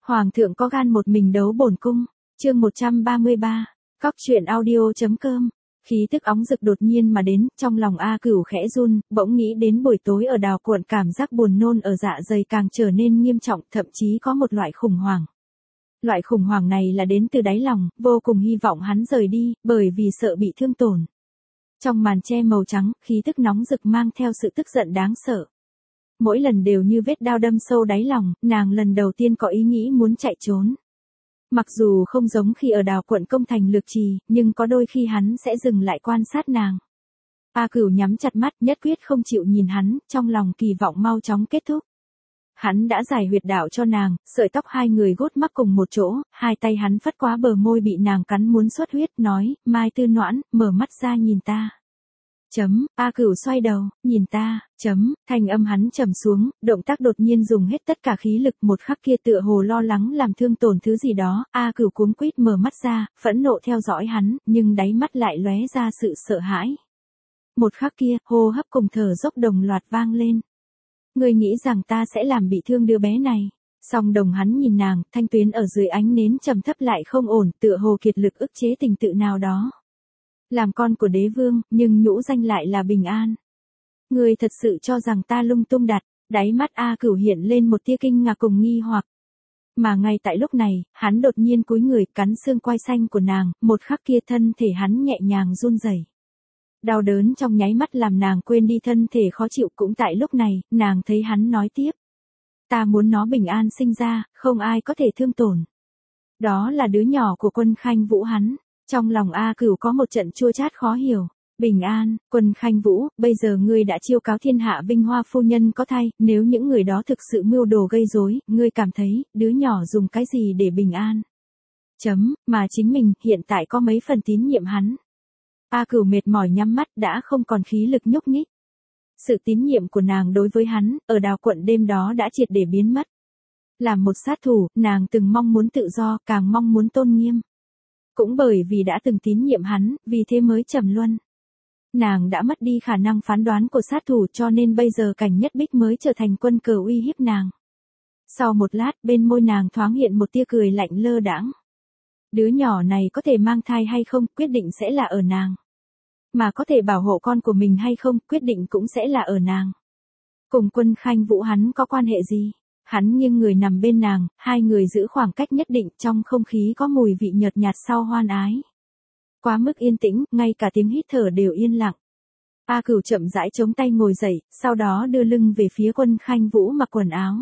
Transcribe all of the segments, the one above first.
Hoàng thượng có gan một mình đấu bổn cung. Chương 133. Cóc truyện audio.com. Khí tức óng rực đột nhiên mà đến, trong lòng A Cửu khẽ run, bỗng nghĩ đến buổi tối ở Đào Quận, cảm giác buồn nôn ở dạ dày càng trở nên nghiêm trọng, thậm chí có một loại khủng hoảng. Loại khủng hoảng này là đến từ đáy lòng, vô cùng hy vọng hắn rời đi, bởi vì sợ bị thương tổn. Trong màn che màu trắng, khí tức nóng rực mang theo sự tức giận đáng sợ. Mỗi lần đều như vết đao đâm sâu đáy lòng, nàng lần đầu tiên có ý nghĩ muốn chạy trốn. Mặc dù không giống khi ở Đào Quận công thành Lược Trì, nhưng có đôi khi hắn sẽ dừng lại quan sát nàng. A Cửu nhắm chặt mắt, nhất quyết không chịu nhìn hắn, trong lòng kỳ vọng mau chóng kết thúc. Hắn đã giải huyệt đạo cho nàng, sợi tóc hai người gốt mắc cùng một chỗ, hai tay hắn phất qua bờ môi bị nàng cắn muốn xuất huyết, nói, Mai Tư Noãn, mở mắt ra nhìn ta. A Cửu xoay đầu, nhìn ta, thanh âm hắn trầm xuống, động tác đột nhiên dùng hết tất cả khí lực, một khắc kia tựa hồ lo lắng làm thương tổn thứ gì đó, A Cửu cuống quýt mở mắt ra, phẫn nộ theo dõi hắn, nhưng đáy mắt lại lóe ra sự sợ hãi. Một khắc kia, hô hấp cùng thở dốc đồng loạt vang lên. Ngươi nghĩ rằng ta sẽ làm bị thương đứa bé này? Song đồng hắn nhìn nàng, thanh tuyến ở dưới ánh nến trầm thấp lại không ổn, tựa hồ kiệt lực ức chế tình tự nào đó. Làm con của đế vương, nhưng nhũ danh lại là Bình An. Ngươi thật sự cho rằng ta lung tung đặt, đáy mắt A Cửu hiện lên một tia kinh ngạc cùng nghi hoặc. Mà ngay tại lúc này, hắn đột nhiên cúi người cắn xương quai xanh của nàng, một khắc kia thân thể hắn nhẹ nhàng run rẩy. Đau đớn trong nháy mắt làm nàng quên đi thân thể khó chịu, cũng tại lúc này, nàng thấy hắn nói tiếp. Ta muốn nó bình an sinh ra, không ai có thể thương tổn. Đó là đứa nhỏ của Quân Khanh Vũ hắn. Trong lòng A Cửu có một trận chua chát khó hiểu. Bình an, Quân Khanh Vũ, bây giờ ngươi đã chiêu cáo thiên hạ vinh hoa phu nhân có thai, nếu những người đó thực sự mưu đồ gây rối, ngươi cảm thấy, đứa nhỏ dùng cái gì để bình an? Mà chính mình, hiện tại có mấy phần tín nhiệm hắn. A Cửu mệt mỏi nhắm mắt, đã không còn khí lực nhúc nhích. Sự tín nhiệm của nàng đối với hắn, ở Đào Quận đêm đó đã triệt để biến mất. Làm một sát thủ, nàng từng mong muốn tự do, càng mong muốn tôn nghiêm. Cũng bởi vì đã từng tín nhiệm hắn, vì thế mới trầm luân. Nàng đã mất đi khả năng phán đoán của sát thủ, cho nên bây giờ Cảnh Nhất Bích mới trở thành quân cờ uy hiếp nàng. Sau một lát, bên môi nàng thoáng hiện một tia cười lạnh lơ đãng. Đứa nhỏ này có thể mang thai hay không, quyết định sẽ là ở nàng. Mà có thể bảo hộ con của mình hay không, quyết định cũng sẽ là ở nàng. Cùng Quân Khanh Vũ hắn có quan hệ gì? Hắn nghiêng người nằm bên nàng, hai người giữ khoảng cách nhất định, trong không khí có mùi vị nhợt nhạt sau hoan ái. Quá mức yên tĩnh, ngay cả tiếng hít thở đều yên lặng. A Cửu chậm rãi chống tay ngồi dậy, sau đó đưa lưng về phía Quân Khanh Vũ mặc quần áo.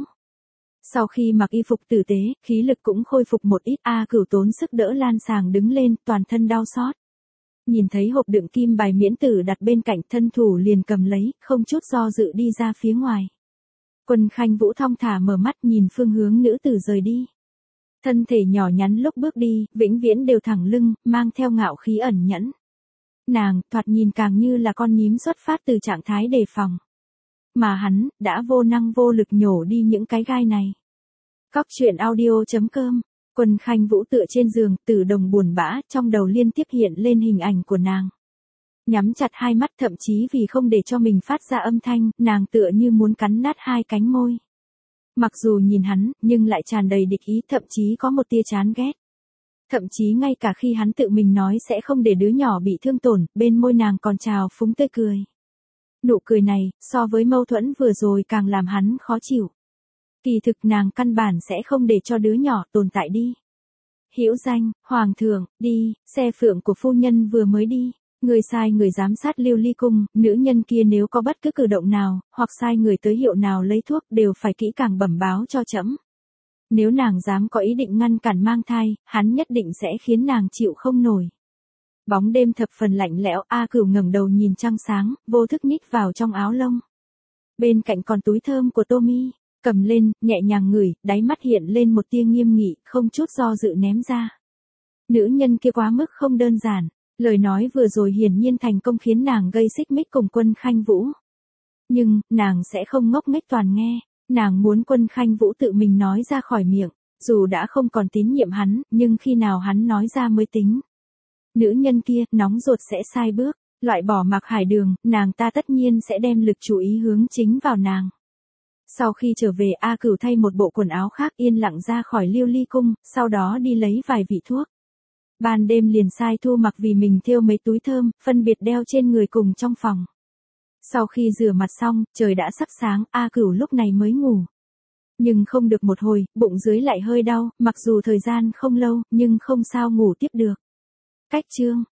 Sau khi mặc y phục tử tế, khí lực cũng khôi phục một ít, A Cửu tốn sức đỡ Lan Sàng đứng lên, toàn thân đau xót. Nhìn thấy hộp đựng kim bài miễn tử đặt bên cạnh, thân thủ liền cầm lấy, không chút do dự đi ra phía ngoài. Quân Khanh Vũ thong thả mở mắt nhìn phương hướng nữ tử rời đi. Thân thể nhỏ nhắn lúc bước đi, vĩnh viễn đều thẳng lưng, mang theo ngạo khí ẩn nhẫn. Nàng, thoạt nhìn càng như là con nhím xuất phát từ trạng thái đề phòng. Mà hắn, đã vô năng vô lực nhổ đi những cái gai này. Cóc truyện audio.com. Quân Khanh Vũ tựa trên giường, Tử Đồng buồn bã, trong đầu liên tiếp hiện lên hình ảnh của nàng. Nhắm chặt hai mắt, thậm chí vì không để cho mình phát ra âm thanh, nàng tựa như muốn cắn nát hai cánh môi. Mặc dù nhìn hắn, nhưng lại tràn đầy địch ý, thậm chí có một tia chán ghét. Thậm chí ngay cả khi hắn tự mình nói sẽ không để đứa nhỏ bị thương tổn, bên môi nàng còn trào phúng tươi cười. Nụ cười này, so với mâu thuẫn vừa rồi càng làm hắn khó chịu. Kỳ thực nàng căn bản sẽ không để cho đứa nhỏ tồn tại đi. Hữu danh, Hoàng thượng, đi, xe phượng của phu nhân vừa mới đi. Người sai người giám sát Lưu Ly cung, nữ nhân kia nếu có bất cứ cử động nào, hoặc sai người tới hiệu nào lấy thuốc, đều phải kỹ càng bẩm báo cho trẫm. Nếu nàng dám có ý định ngăn cản mang thai, hắn nhất định sẽ khiến nàng chịu không nổi. Bóng đêm thập phần lạnh lẽo, A Cửu ngẩng đầu nhìn trăng sáng, vô thức nhích vào trong áo lông. Bên cạnh còn túi thơm của Tommy, cầm lên, nhẹ nhàng ngửi, đáy mắt hiện lên một tia nghiêm nghị, không chút do dự ném ra. Nữ nhân kia quá mức không đơn giản. Lời nói vừa rồi hiển nhiên thành công khiến nàng gây xích mích cùng Quân Khanh Vũ. Nhưng, nàng sẽ không ngốc nghếch toàn nghe, nàng muốn Quân Khanh Vũ tự mình nói ra khỏi miệng, dù đã không còn tín nhiệm hắn, nhưng khi nào hắn nói ra mới tính. Nữ nhân kia, nóng ruột sẽ sai bước, loại bỏ Mạc Hải Đường, nàng ta tất nhiên sẽ đem lực chú ý hướng chính vào nàng. Sau khi trở về A Cửu thay một bộ quần áo khác yên lặng ra khỏi Lưu Ly cung, sau đó đi lấy vài vị thuốc. Ban đêm liền sai Thu Mặc vì mình thêu mấy túi thơm, phân biệt đeo trên người cùng trong phòng. Sau khi rửa mặt xong, trời đã sắp sáng, A Cửu lúc này mới ngủ. Nhưng không được một hồi, bụng dưới lại hơi đau, mặc dù thời gian không lâu, nhưng không sao ngủ tiếp được. Cách chương